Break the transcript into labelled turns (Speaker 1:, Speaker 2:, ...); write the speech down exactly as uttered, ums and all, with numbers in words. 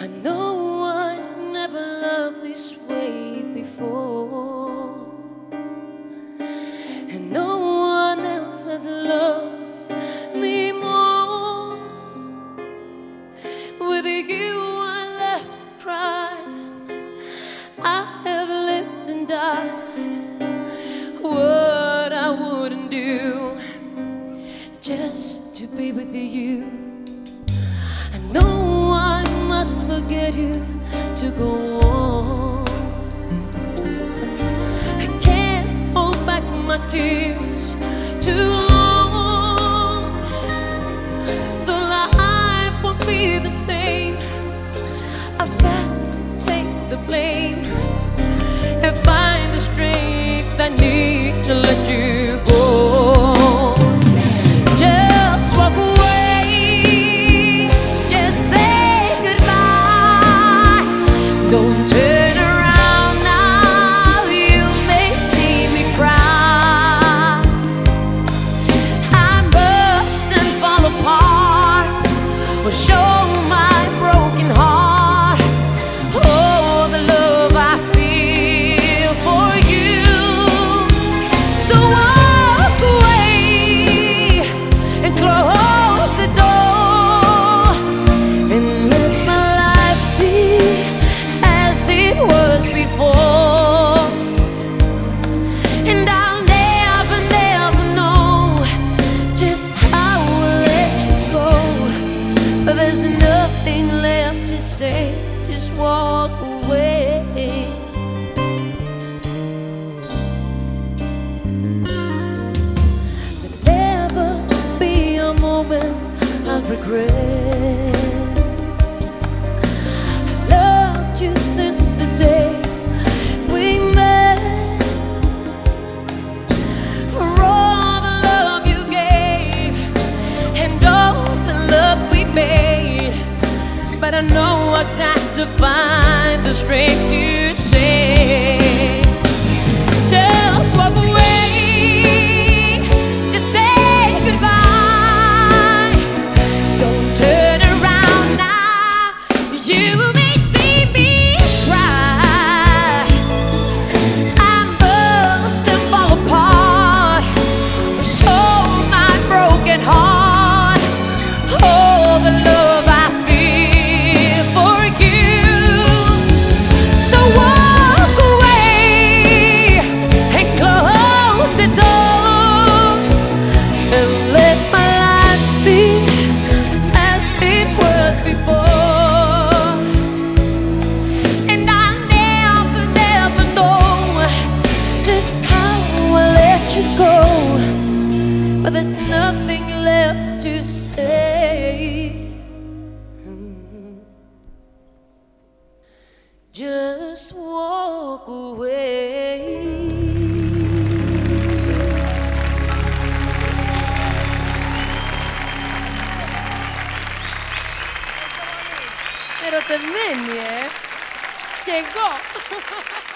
Speaker 1: I know I never loved this way before, and no one else has loved me more. With you I left crying, I have lived and died. What I wouldn't do just to be with you. I know I must forget you to go on. I can't hold back my tears too long. The life won't be the same. I've got to take the blame and find the strength I need to let you go. Just walk away, just say goodbye. Don't turn around now, you may see me cry. I bust and fall apart, will show my broken heart. Oh, the love I feel for you. So walk away and close the door, and let my life be as it was before. And I'll never, never know just how I'll let you go. But there's nothing left to say, just walk away. There'll never be a moment I'll regret. I loved you since the day we met. For all the love you gave and all the love we made, but I know I got to find the strength to say, just walk away, just say goodbye. Don't turn around now, you may see me cry. I must and fall apart, show my broken heart. Oh, the love I feel for you. So walk away and close the door, and let my life be as it was before. And I'll never, never know just how I let you go. But there's nothing left to say. Just walk away.
Speaker 2: Pero Termeni, eh? Llegó.